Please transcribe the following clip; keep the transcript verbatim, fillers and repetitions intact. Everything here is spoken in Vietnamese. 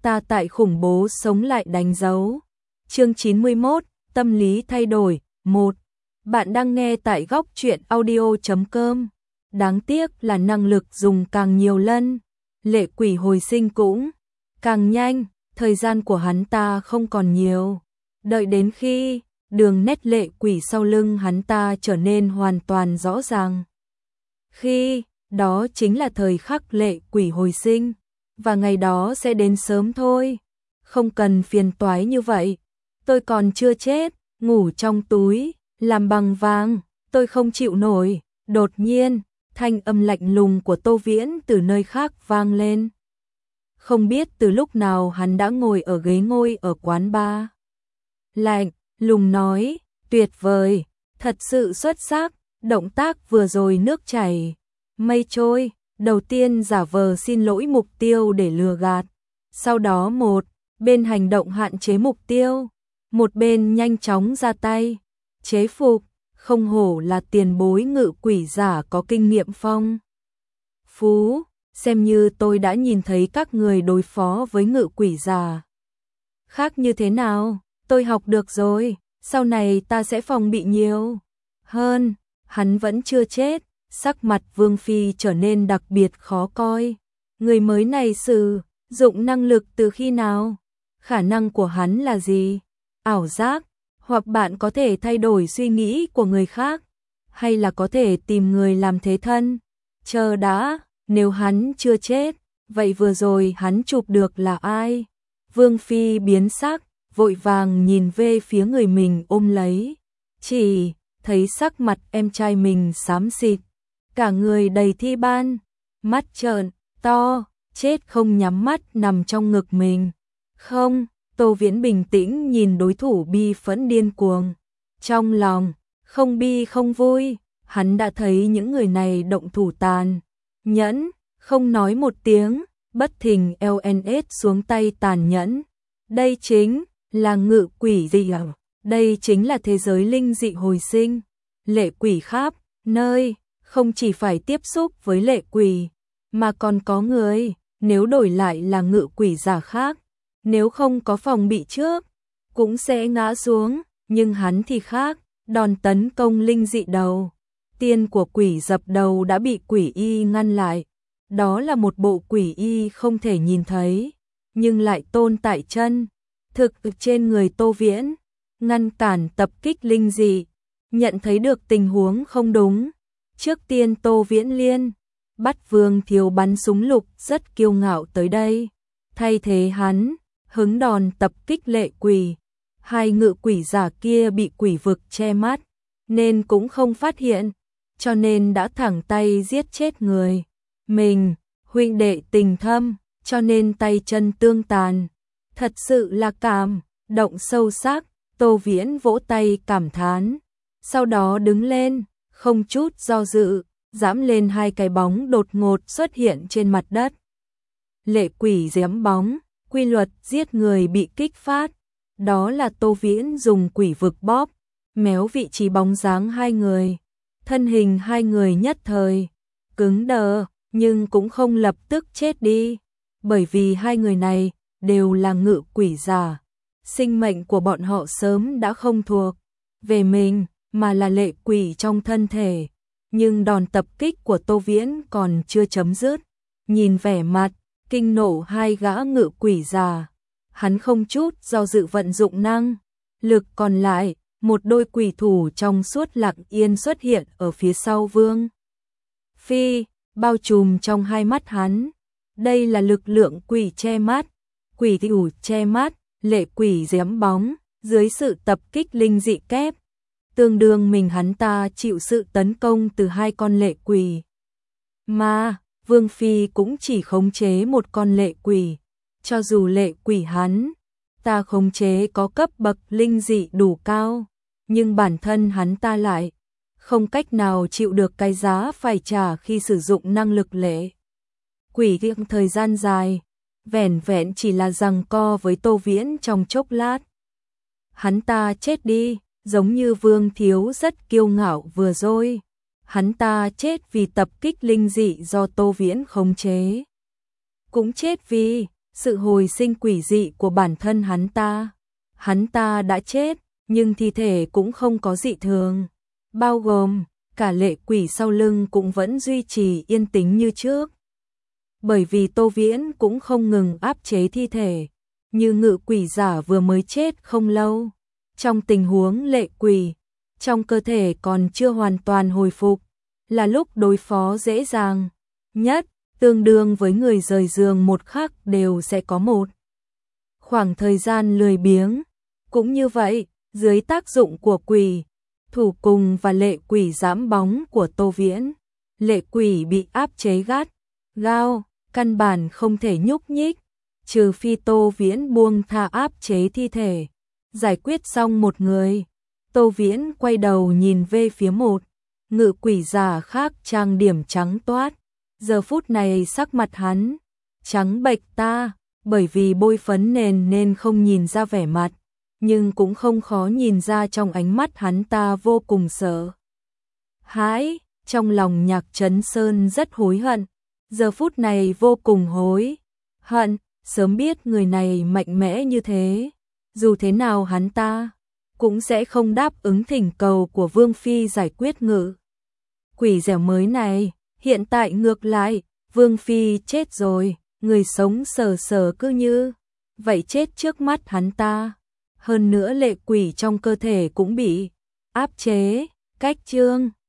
ta tại khủng bố sống lại đánh dấu. Chương chín mươi mốt, tâm lý thay đổi. một. Bạn đang nghe tại góc truyện audio chấm com. Đáng tiếc là năng lực dùng càng nhiều lần, lệ quỷ hồi sinh cũng càng nhanh, thời gian của hắn ta không còn nhiều. Đợi đến khi đường nét lệ quỷ sau lưng hắn ta trở nên hoàn toàn rõ ràng. Khi đó chính là thời khắc lệ quỷ hồi sinh, và ngày đó sẽ đến sớm thôi. Không cần phiền toái như vậy, tôi còn chưa chết, ngủ trong túi, làm bằng vàng, tôi không chịu nổi. Đột nhiên, thanh âm lạnh lùng của Tô Viễn từ nơi khác vang lên. Không biết từ lúc nào hắn đã ngồi ở ghế ngôi ở quán bar. Lạnh lùng nói, tuyệt vời, thật sự xuất sắc, động tác vừa rồi nước chảy mây trôi, đầu tiên giả vờ xin lỗi mục tiêu để lừa gạt, sau đó một bên hành động hạn chế mục tiêu, một bên nhanh chóng ra tay chế phục. Không hổ là tiền bối ngự quỷ giả có kinh nghiệm phong phú, xem như tôi đã nhìn thấy các người đối phó với ngự quỷ giả khác như thế nào, tôi học được rồi, sau này ta sẽ phòng bị nhiều hơn. Hắn vẫn chưa chết, sắc mặt Vương Phi trở nên đặc biệt khó coi. Người mới này sử dụng năng lực từ khi nào? Khả năng của hắn là gì? Ảo giác? Hoặc bạn có thể thay đổi suy nghĩ của người khác, hay là có thể tìm người làm thế thân? Chờ đã, nếu hắn chưa chết, vậy vừa rồi hắn chụp được là ai? Vương Phi biến sắc, vội vàng nhìn về phía người mình ôm lấy, chỉ thấy sắc mặt em trai mình xám xịt, cả người đầy thi ban, mắt trợn to, chết không nhắm mắt nằm trong ngực mình. Không, Tô Viễn bình tĩnh nhìn đối thủ bi phẫn điên cuồng. Trong lòng, không bi không vui, hắn đã thấy những người này động thủ tàn nhẫn, không nói một tiếng, bất thình eo ét xuống tay tàn nhẫn. Đây chính là ngự quỷ gì à? Đây chính là thế giới linh dị hồi sinh. Lệ quỷ khắp nơi, không chỉ phải tiếp xúc với lệ quỷ, mà còn có người, nếu đổi lại là ngự quỷ giả khác, nếu không có phòng bị trước, cũng sẽ ngã xuống, nhưng hắn thì khác, đòn tấn công linh dị đầu tiên của quỷ dập đầu đã bị quỷ y ngăn lại. Đó là một bộ quỷ y không thể nhìn thấy, nhưng lại tồn tại chân thực trên người Tô Viễn, ngăn cản tập kích linh dị. Nhận thấy được tình huống không đúng, trước tiên Tô Viễn liên bắt Vương Thiếu bắn súng lục rất kiêu ngạo tới đây, thay thế hắn hứng đòn tập kích lệ quỷ. Hai ngự quỷ giả kia bị quỷ vực che mắt, nên cũng không phát hiện, cho nên đã thẳng tay giết chết người mình. Huynh đệ tình thâm, cho nên tay chân tương tàn. Thật sự là cảm động sâu sắc. Tô Viễn vỗ tay cảm thán, sau đó đứng lên, không chút do dự, giẫm lên hai cái bóng đột ngột xuất hiện trên mặt đất. Lệ quỷ giẫm bóng, quy luật giết người bị kích phát. Đó là Tô Viễn dùng quỷ vực bóp méo vị trí bóng dáng hai người. Thân hình hai người nhất thời cứng đờ, nhưng cũng không lập tức chết đi, bởi vì hai người này đều là ngự quỷ giả. Sinh mệnh của bọn họ sớm đã không thuộc về mình, mà là lệ quỷ trong thân thể. Nhưng đòn tập kích của Tô Viễn còn chưa chấm dứt. Nhìn vẻ mặt kinh nộ hai gã ngự quỷ già, hắn không chút do dự vận dụng năng lực còn lại, một đôi quỷ thủ trong suốt lặng yên xuất hiện ở phía sau Vương Phi, bao trùm trong hai mắt hắn. Đây là lực lượng quỷ che mắt, quỷ thủ che mắt, lệ quỷ giẫm bóng, dưới sự tập kích linh dị kép, tương đương mình hắn ta chịu sự tấn công từ hai con lệ quỷ. Mà Vương Phi cũng chỉ khống chế một con lệ quỷ, cho dù lệ quỷ hắn ta khống chế có cấp bậc linh dị đủ cao, nhưng bản thân hắn ta lại không cách nào chịu được cái giá phải trả khi sử dụng năng lực lệ quỷ trong thời gian dài, vẻn vẹn chỉ là giằng co với Tô Viễn trong chốc lát. Hắn ta chết đi, giống như Vương Thiếu rất kiêu ngạo vừa rồi. Hắn ta chết vì tập kích linh dị do Tô Viễn khống chế. Cũng chết vì sự hồi sinh quỷ dị của bản thân hắn ta. Hắn ta đã chết, nhưng thi thể cũng không có dị thường, bao gồm cả lệ quỷ sau lưng cũng vẫn duy trì yên tĩnh như trước. Bởi vì Tô Viễn cũng không ngừng áp chế thi thể, như ngự quỷ giả vừa mới chết không lâu. Trong tình huống lệ quỷ, trong cơ thể còn chưa hoàn toàn hồi phục, là lúc đối phó dễ dàng nhất, tương đương với người rời giường một khắc đều sẽ có một khoảng thời gian lười biếng. Cũng như vậy, dưới tác dụng của quỷ thủ cùng và lệ quỷ giẫm bóng của Tô Viễn, lệ quỷ bị áp chế gắt gao, căn bản không thể nhúc nhích, trừ phi Tô Viễn buông tha áp chế thi thể. Giải quyết xong một người, Tô Viễn quay đầu nhìn về phía một ngự quỷ giả khác trang điểm trắng toát. Giờ phút này sắc mặt hắn trắng bệch ta, bởi vì bôi phấn nền nên không nhìn ra vẻ mặt, nhưng cũng không khó nhìn ra trong ánh mắt hắn ta vô cùng sợ hãi. Trong lòng Nhạc Trấn Sơn rất hối hận, giờ phút này vô cùng hối hận, sớm biết người này mạnh mẽ như thế, dù thế nào hắn ta cũng sẽ không đáp ứng thỉnh cầu của Vương Phi giải quyết ngự quỷ dẻo mới này. Hiện tại ngược lại, Vương Phi chết rồi, người sống sờ sờ cứ như vậy chết trước mắt hắn ta. Hơn nữa lệ quỷ trong cơ thể cũng bị áp chế. Cách chương